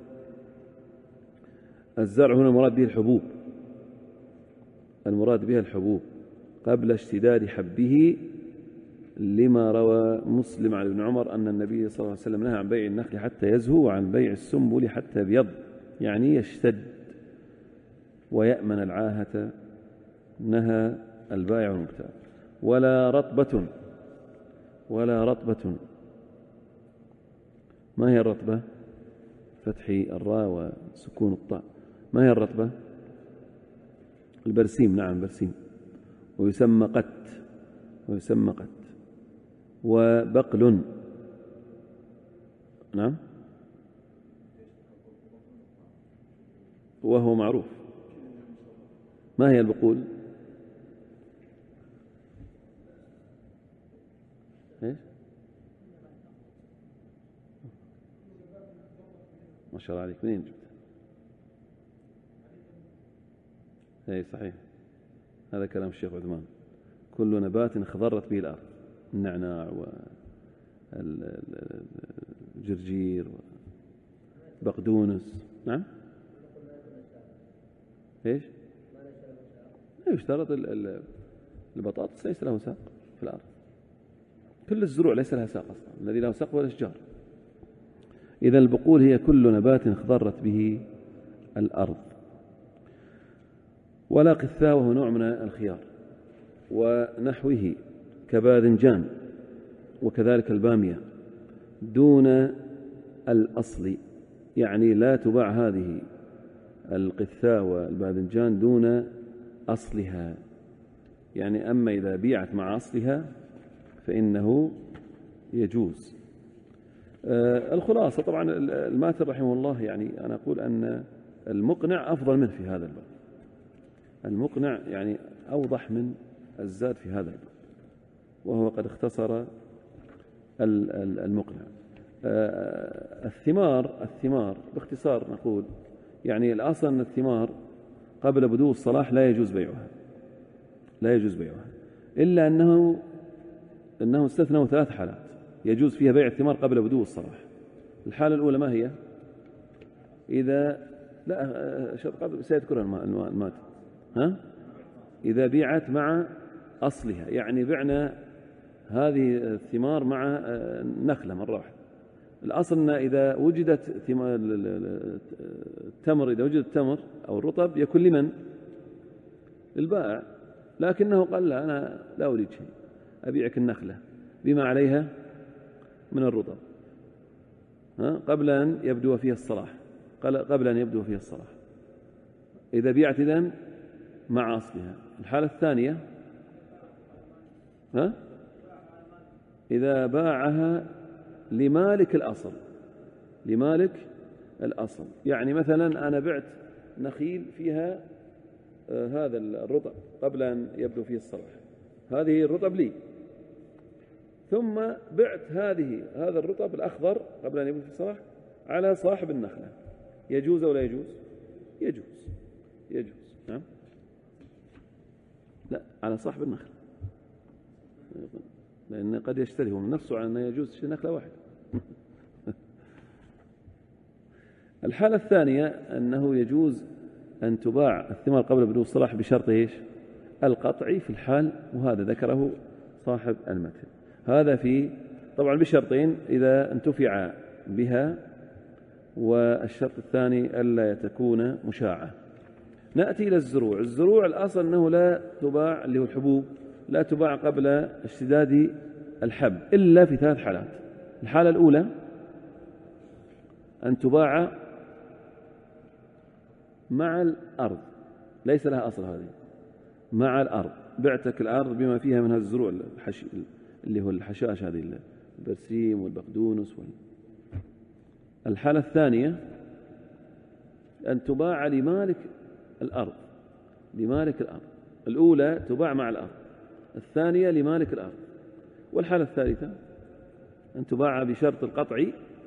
الزرع هنا المراد به الحبوب، المراد بها الحبوب قبل اشتداد حبه، لما روى مسلم عن ابن عمر أن النبي صلى الله عليه وسلم نهى عن بيع النخل حتى يزهو وعن بيع السنبل حتى يبيض، يعني يشتد ويأمن العاهة، نهى البائع والمبتاع. ولا رطبة، ما هي الرطبة؟ فتح الراء وسكون الطاء. ما هي الرطبة؟ البرسيم، نعم البرسيم، ويسمى قت. وبقل، نعم وهو معروف. ما هي البقول؟ إيش؟ ما شاء الله عليك، منين جبت؟ اي صحيح، هذا كلام الشيخ عثمان. كل نبات خضرت به الأرض، النعناع والجرجير وبقدونس. نعم. ايش؟ يشترط البطاطس ليس له ساق في الأرض، كل الزروع ليس لها ساق أصلا، الذي له ساق هو الأشجار. إذا البقول هي كل نبات خضرت به الأرض. ولا قثاء وهو نوع من الخيار ونحوه كباذنجان وكذلك البامية دون الأصل، يعني لا تباع هذه القثاء والباذنجان دون أصلها، يعني أما إذا بيعت مع أصلها فإنه يجوز. الخلاصة طبعا الماتر رحمه الله، يعني أنا أقول أن المقنع أفضل منه في هذا الباب، المقنع يعني أوضح من الزاد في هذا الباب، وهو قد اختصر المقنع. الثمار باختصار نقول يعني الأصل أن الثمار قبل بدو الصلاح لا يجوز بيعها، إلا أنه استثنوا 3 حالات يجوز فيها بيع الثمار قبل بدو الصلاح. الحالة الأولى ما هي؟ إذا سيذكرها المات، إذا بيعت مع أصلها، يعني بعنا هذه الثمار مع نخلة مرة واحدة. الأصل أن إذا وجدت التمر، إذا وجد التمر أو الرطب يكون لمن؟ للبائع، لكنه قال لا، أنا لا أريد شيء، أبيعك النخلة بما عليها من الرطب قبل أن يبدو فيها الصلاح، إذا بيعت إذن مع أصلها. الحالة الثانية إذا باعها لمالك الأصل، يعني مثلا أنا بعت نخيل فيها هذا الرطب قبل أن يبدو فيه الصلاح، هذه الرطب لي، ثم بعت هذا الرطب الأخضر قبل أن يبدو فيه الصلاح على صاحب النخلة، يجوز أو لا يجوز؟ يجوز. نعم. لا، على صاحب النخلة، لأن قد يشتري من نفسه على أنه يجوز نخلة واحدة. الحالة الثانية أنه يجوز أن تباع الثمار قبل بدو الصلاح بشرط إيش؟ القطع في الحال، وهذا ذكره صاحب المتن. هذا طبعا بشرطين: إذا انتفع بها، والشرط الثاني ألا تكون مشاعة. نأتي إلى الزروع الأصل أنه لا تباع، اللي هو الحبوب، لا تباع قبل اشتداد الحب إلا في 3 حالات. الحالة الأولى أن تباع مع الأرض، ليس لها أصل، هذه مع الأرض، بعتك الأرض بما فيها من الزروع اللي هو الحشائش، هذه البرسيم والبقدونس الحالة الثانية أن تباع لمالك الأرض. الأولى تباع مع الأرض، الثانية لمالك الأرض. والحالة الثالثة أن تباع بشرط القطع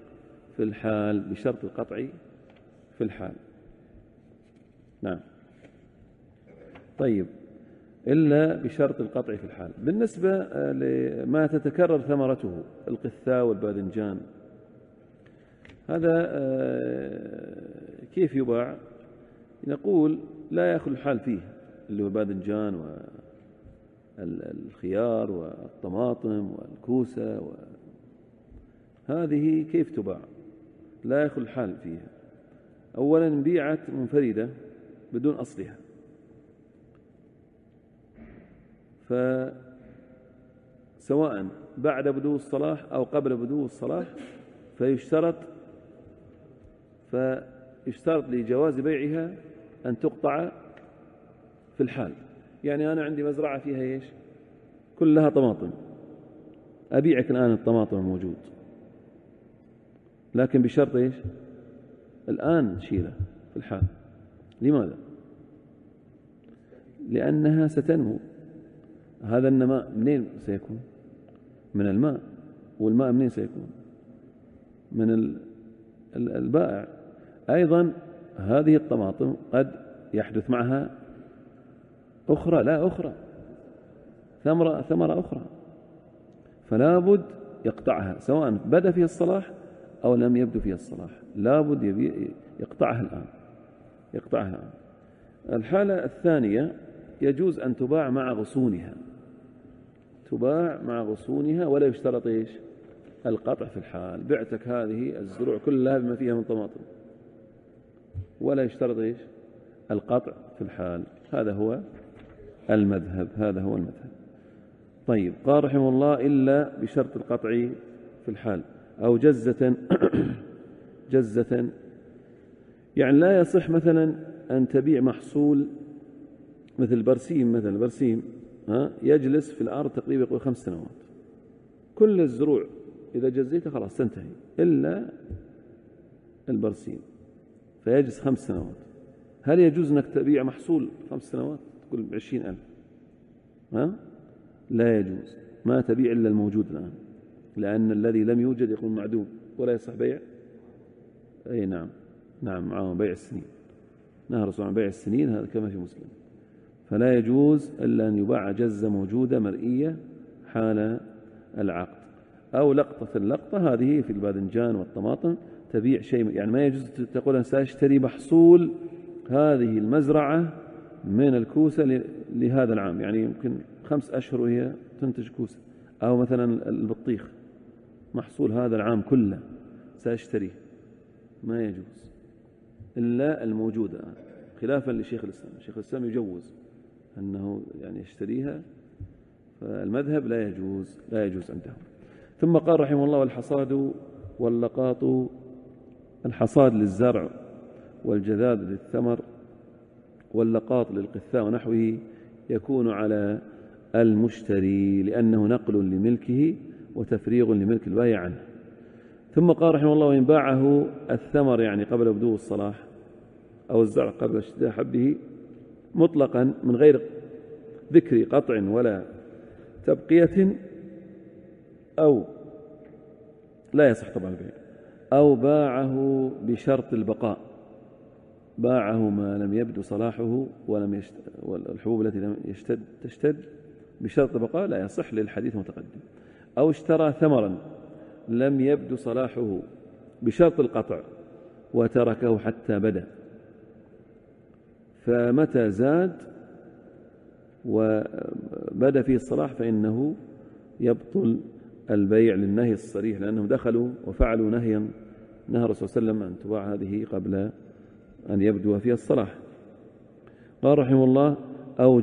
في الحال. نعم. طيب، إلا بشرط القطع في الحال. بالنسبة لما تتكرر ثمرته، القثاء والباذنجان، هذا كيف يباع؟ نقول لا يخلو الحال فيه، اللي هو الباذنجان والخيار والطماطم والكوسة، هذه كيف تباع؟ لا يخلو الحال فيها. أولا بيعت منفردة بدون أصلها، فسواء بعد بدو الصلاح أو قبل بدو الصلاح فيشترط لجواز بيعها أن تقطع في الحال. يعني أنا عندي مزرعة فيها إيش؟ كلها طماطم، أبيعك الآن الطماطم الموجود، لكن بشرط إيش؟ الآن شيلة في الحال. لماذا؟ لأنها ستنمو. هذا النماء منين سيكون؟ من الماء، والماء منين سيكون؟ من البائع. أيضا هذه الطماطم قد يحدث معها أخرى، لا أخرى، ثمرة أخرى، فلا بد يقطعها سواء بدأ فيها الصلاح أو لم يبدو فيها الصلاح، لا بد يقطعها الآن. الحالة الثانية يجوز أن تباع مع غصونها، ولا يشترط إيش؟ القطع في الحال. بعتك هذه الزروع كلها بما فيها من طماطم، ولا يشترط إيش؟ القطع في الحال. هذا هو المذهب. طيب، قال رحمه الله: إلا بشرط القطع في الحال أو جزة يعني لا يصح مثلا أن تبيع محصول مثل برسيم يجلس في الأرض تقريبا يقول 5 سنوات، كل الزروع إذا جزيتها خلاص تنتهي إلا البرسيم، فيجلس 5 سنوات. هل يجوز أنك تبيع محصول 5 سنوات تقول 20,000؟ لا يجوز، ما تبيع إلا الموجود الآن، لأن الذي لم يوجد يكون معدوم ولا يصح بيع. أي نعم معه بيع السنين، نهى الرسول عن بيع السنين، هذا كما في مسلم. فلا يجوز إلا أن يباع جزة موجودة مرئية حال العقد، أو اللقطة هذه في الباذنجان والطماطم تبيع شيء، يعني ما يجوز تقول أنا سأشتري محصول هذه المزرعة من الكوسة لهذا العام، يعني يمكن 5 أشهر وهي تنتج كوسة، أو مثلا البطيخ محصول هذا العام كله سأشتريه، ما يجوز إلا الموجودة، خلافا لشيخ الإسلام. شيخ الإسلام يجوز أنه يعني يشتريها، فالمذهب لا يجوز عندهم. ثم قال رحمه الله: والحصاد واللقاط. الحصاد للزرع والجذاذ للثمر واللقاط للقثاء ونحوه يكون على المشتري، لأنه نقل لملكه وتفريغ لملك البائع عنه. ثم قال رحمه الله: وإن باعه الثمر يعني قبل بدو الصلاح، أو الزرع قبل اشتداد حبه مطلقا من غير ذكر قطع ولا تبقية، أو لا يصح طبعا البيع، أو باعه بشرط البقاء، باعه ما لم يبدو صلاحه والحبوب التي لم تشتد بشرط البقاء لا يصح للحديث المتقدم. أو اشترى ثمرا لم يبدو صلاحه بشرط القطع وتركه حتى بدا، فمتى زاد وبدا فيه الصلاح فإنه يبطل البيع للنهي الصريح، لأنهم دخلوا وفعلوا نهى الرسول صلى الله عليه وسلم أن تباع هذه قبل أن يبدو فيها الصلاح. قال رحمه الله: أو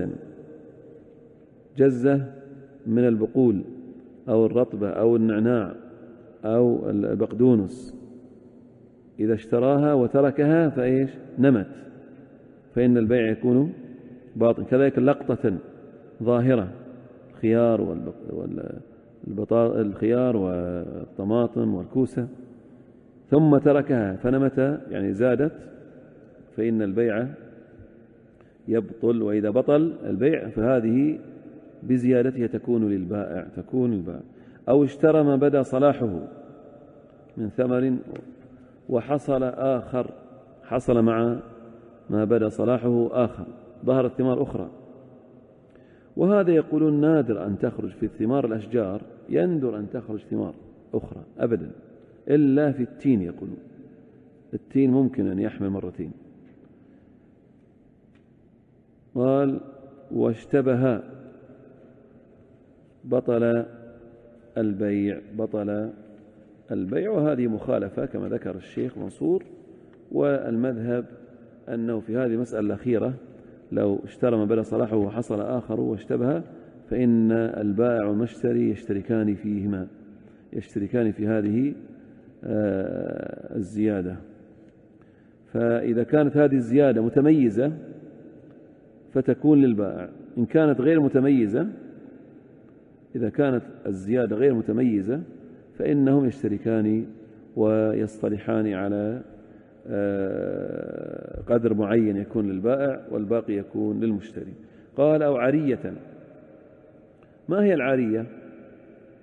جزة من البقول أو الرطبة أو النعناع أو البقدونس، إذا اشتراها وتركها فإيش؟ نمت، فإن البيع يكون باطل. كذلك لقطة ظاهرة، الخيار والطماطم والكوسة، ثم تركها فنمت يعني زادت، فإن البيع يبطل. وإذا بطل البيع فهذه بزيادتها تكون للبائع. أو اشترى ما بدا صلاحه من ثمر وحصل آخر، حصل مع ما بدا صلاحه آخر، ظهرت ثمار أخرى، وهذا يقولون نادر أن تخرج في ثمار الأشجار، يندر أن تخرج ثمار أخرى أبدا، إلا في التين. يقولون التين ممكن أن يحمل مرتين. قال: واشتبه بطل البيع. وهذه مخالفة كما ذكر الشيخ منصور، والمذهب أنه في هذه المسألة الأخيرة لو اشترى ما بدا صلاحه وحصل آخر واشتبه، فإن البائع والمشتري يشتركان في هذه الزيادة. فإذا كانت هذه الزيادة متميزة فتكون للبائع، إن كانت غير متميزة، إذا كانت الزيادة غير متميزة فإنهم يشتركان ويصطلحان على قدر معين يكون للبائع والباقي يكون للمشتري. قال: أو عارية. ما هي العارية؟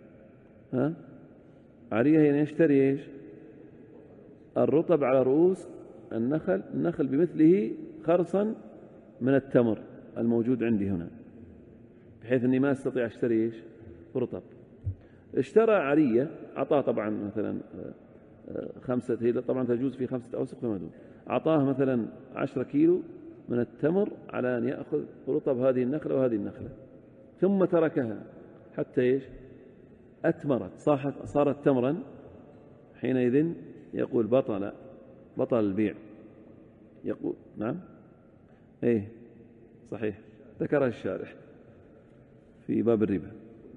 عارية يعني يشتري إيش؟ الرطب على رؤوس النخل بمثله خرصا من التمر الموجود عندي هنا، بحيث أني ما أستطيع أشتري إيش؟ رطب. اشترى عارية، أعطاه طبعا مثلا 5، هي طبعا تجوز في 5 أوسق فما دون، أعطاه مثلا 10 كيلو من التمر على أن يأخذ رطب هذه النخلة وهذه النخلة، ثم تركها حتى إيش؟ أتمرت، صارت تمرا. حينئذ يقول بطل البيع. يقول نعم، إيه صحيح، ذكرها الشارح في باب الربا،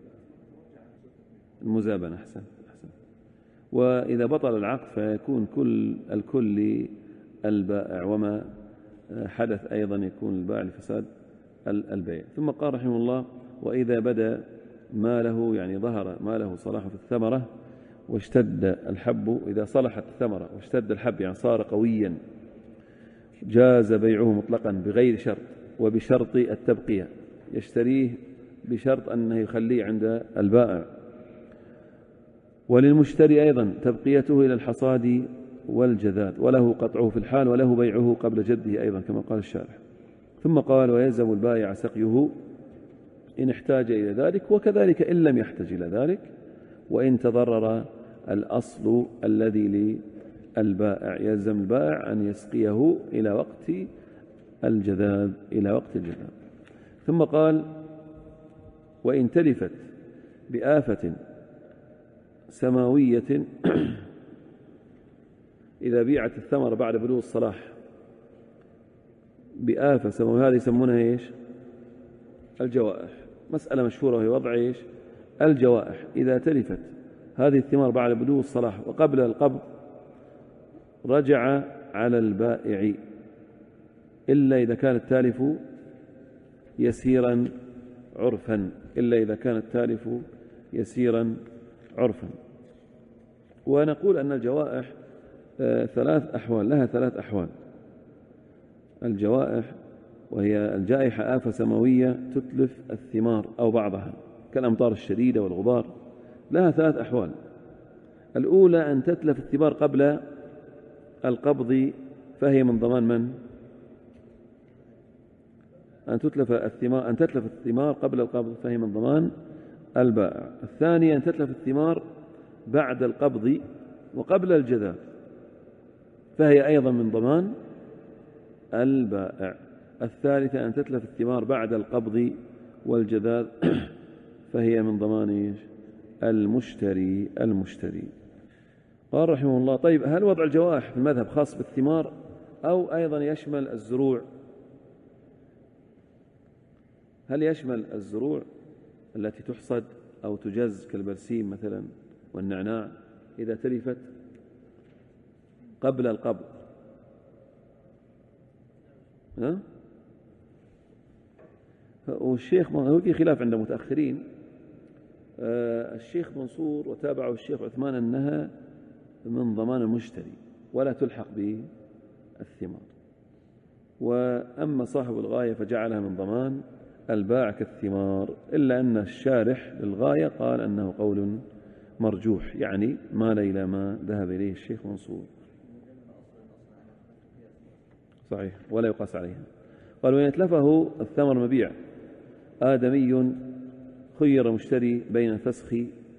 المزابنة. أحسن. وإذا بطل العقد فيكون الكل للبائع، وما حدث أيضا يكون البائع لفساد البيع. ثم قال رحمه الله: وإذا بدا ماله، يعني ظهر ماله صلاحه في الثمرة واشتد الحب، إذا صلحت الثمرة واشتد الحب يعني صار قويا، جاز بيعه مطلقا بغير شرط، وبشرط التبقية، يشتريه بشرط أنه يخليه عند البائع. وللمشتري أيضا تبقيته إلى الحصاد والجذاذ، وله قطعه في الحال، وله بيعه قبل جده أيضا كما قال الشارح. ثم قال: ويلزم البائع سقيه إن احتاج إلى ذلك، وكذلك إن لم يحتج إلى ذلك، وإن تضرر الأصل الذي للبائع، يلزم البائع أن يسقيه إلى وقت الجذاذ. ثم قال: وإن تلفت بآفة سماوية إذا بيعت الثمرة بعد بلوغ الصلاح بآفة سماوية، هذه يسمونها إيش؟ الجوائح. مسألة مشهورة وهي وضع إيش؟ الجوائح. إذا تلفت هذه الثمار بعد بلوغ الصلاح وقبل القبض رجع على البائع، إلا إذا كان التالف يسيرا عرفا. ونقول أن الجوائح 3 أحوال، لها 3 أحوال. الجوائح وهي الجائحة، آفة سماوية تتلف الثمار أو بعضها كالأمطار الشديدة والغبار، لها 3 أحوال. الأولى أن تتلف الثمار قبل القبض، فهي من ضمان من؟ أن تتلف الثمار قبل القبض فهي من ضمان البائع. الثانية أن تتلف الثمار بعد القبض وقبل الجذاذ، فهي أيضا من ضمان البائع. الثالثة أن تتلف الثمار بعد القبض والجذاذ، فهي من ضمان المشتري. قال رحمه الله: طيب، هل وضع الجوائح في المذهب خاص بالثمار أو أيضا يشمل الزروع؟ هل يشمل الزروع التي تحصد أو تجز كالبرسيم مثلا والنعناع إذا تلفت قبل القبض؟ والشيخ هو في خلاف عند متأخرين. الشيخ منصور وتابعه الشيخ عثمان أنها من ضمان المشتري ولا تلحق بالثمار، وأما صاحب الغاية فجعلها من ضمان البائع كالثمار، إلا أن الشارح للغاية قال أنه قول مرجوح، يعني مال إلى ما ذهب إليه الشيخ منصور. صحيح، ولا يقاس عليها. قال: وإن اتلفه الثمر مبيع آدمي خير مشتري بين الفسخ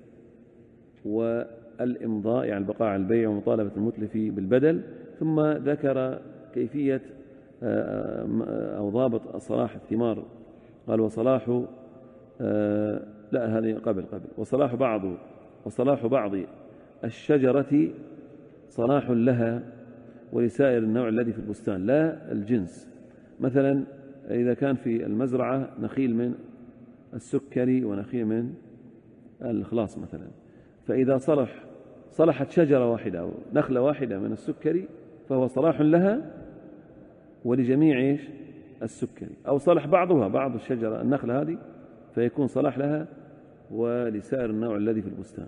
والإمضاء، يعني البقاء على البيع ومطالبة المتلف بالبدل، ثم ذكر كيفية أو ضابط صلاح الثمار. قال: وصلاح لا، هذه قبل وصلاح بعض الشجرة صلاح لها ولسائر النوع الذي في البستان، لا الجنس. مثلا إذا كان في المزرعة نخيل من السكري ونخيل من الخلاص مثلا، فإذا صلحت شجرة واحدة أو نخلة واحدة من السكري فهو صلاح لها ولجميع السكري، أو صلح بعض الشجرة النخلة هذه فيكون صلاح لها ولسائر النوع الذي في البستان.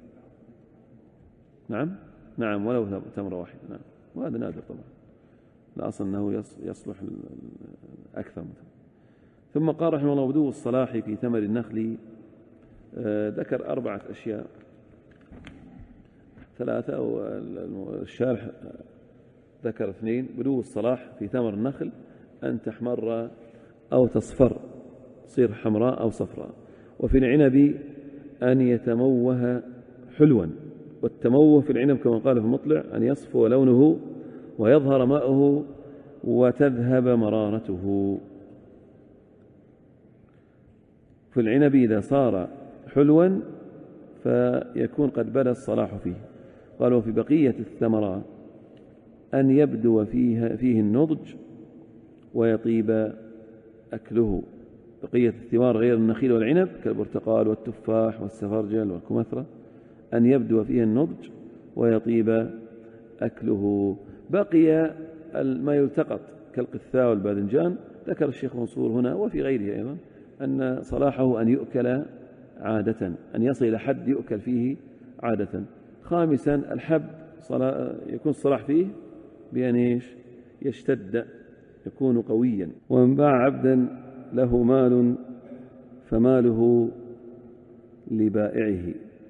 نعم، ولو تمرة واحدة. نعم، وهذا نادر طبعا، لا أصل أنه يصلح أكثر مثلا. ثم قال رحمه الله: بدو الصلاح في ثمر النخل. ذكر 4 أشياء 3 أو الشارح ذكر 2: بدو الصلاح في ثمر النخل أن تحمر أو تصفر، تصير حمراء أو صفراء. وفي العنب أن يتموه حلوا، والتموه في العنب كما قال في المطلع أن يصفو لونه ويظهر ماؤه وتذهب مرارته. في العنب إذا صار حلوا فيكون قد بدا الصلاح فيه. قال: وفي بقية الثمرات أن يبدو فيه النضج ويطيب أكله. بقية الثمار غير النخيل والعنب كالبرتقال والتفاح والسفرجل والكمثرى أن يبدو فيه النضج ويطيب أكله. بقي ما يلتقط كالقثاء والباذنجان ذكر الشيخ منصور هنا وفي غيره أيضا أن صلاحه أن يؤكل عادة، أن يصل إلى حد يؤكل فيه عادة. خامسا الحب يكون الصلاح فيه بأن يشتد، يكون قويا. ومن باع عبدا له مال فماله لبائعه،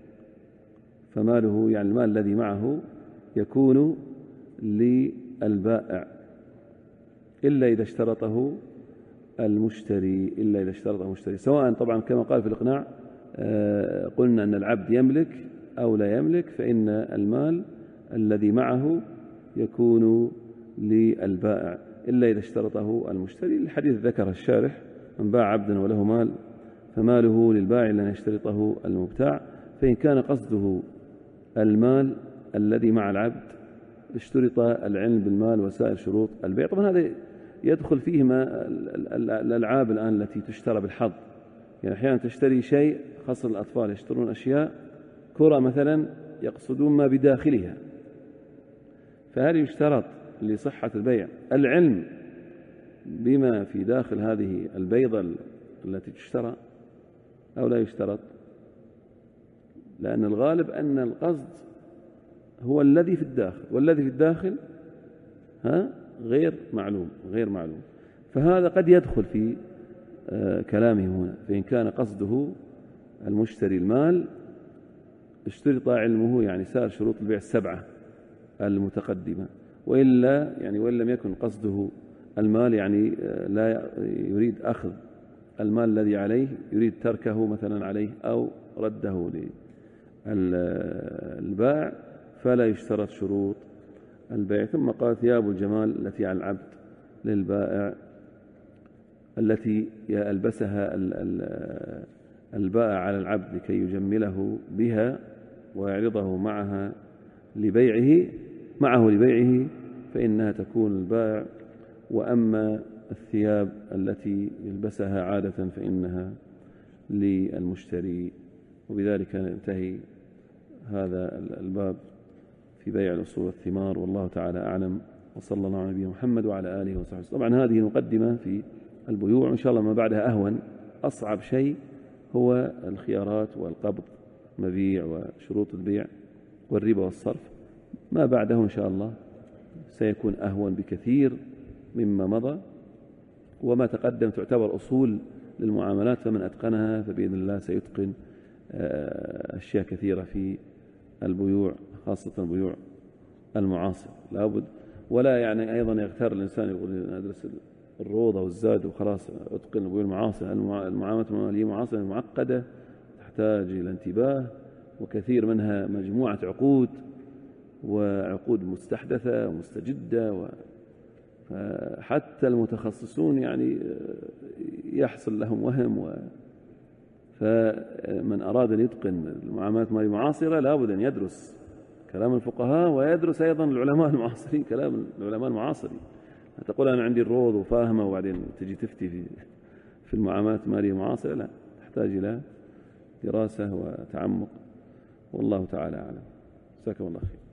فماله يعني المال الذي معه يكون للبائع إلا إذا اشترطه المشتري، إلا إذا اشترطه المشتري، سواء طبعا كما قال في الإقناع قلنا أن العبد يملك أو لا يملك، فإن المال الذي معه يكون للبائع إلا إذا اشترطه المشتري. الحديث ذكر الشارح: من باع عبدا وله مال فماله للبائع لن يشترطه المبتاع. فإن كان قصده المال الذي مع العبد اشترط العلم بالمال وسائر شروط البيع. طبعا هذا يدخل فيه ما الألعاب الآن التي تشترى بالحظ، يعني أحيانا تشتري شيء خاصة الأطفال يشترون أشياء كرة مثلا يقصدون ما بداخلها، فهل يشترط لصحة البيع العلم بما في داخل هذه البيضة التي تشترى أو لا يشترط؟ لأن الغالب أن القصد هو الذي في الداخل، والذي في الداخل غير معلوم، فهذا قد يدخل في كلامه هنا. فإن كان قصده المشتري المال اشترط علمه، يعني سائر شروط البيع 7 المتقدمة، وإلا يعني وإن لم يكن قصده المال، يعني لا يريد أخذ المال الذي عليه، يريد تركه مثلا عليه أو رده للبائع، فلا يشترط شروط البيع. ثم قال: ثياب الجمال التي على العبد للبائع التي يلبسها البائع على العبد لكي يجمله بها ويعرضه معه لبيعه فإنها تكون البائع. وأما الثياب التي يلبسها عادة فإنها للمشتري. وبذلك ننتهي هذا الباب في بيع الأصول والثمار، والله تعالى أعلم، وصلى الله على نبينا محمد وعلى آله وصحبه. طبعا هذه مقدمة في البيوع، إن شاء الله ما بعدها أهون. أصعب شيء هو الخيارات والقبض، مبيع وشروط البيع والربا والصرف. ما بعده إن شاء الله سيكون أهون بكثير مما مضى، وما تقدم تعتبر أصول للمعاملات، فمن أتقنها فبإذن الله سيتقن أشياء كثيرة في البيوع، خاصة البيوع المعاصرة. لابد ولا يعني أيضا يغتر الإنسان يقول أدرس الروضة والزاد وخلاص أتقن البيوع المعاصرة. المعاملات المالية المعاصرة معقدة، تحتاج إلى انتباه، وكثير منها مجموعة عقود وعقود مستحدثة ومستجدة، فحتى المتخصصون يعني يحصل لهم وهم. فمن أراد أن يتقن المعاملات المالية المعاصرة لابد أن يدرس كلام الفقهاء، ويدرس أيضا العلماء المعاصرين كلام العلماء المعاصرين. تقول أنا عندي الروض وفاهمة وبعدين تجي تفتي في المعاملات المالية المعاصرة، لا، تحتاج إلى دراسة وتعمق، والله تعالى أعلم. جزاكم الله خير.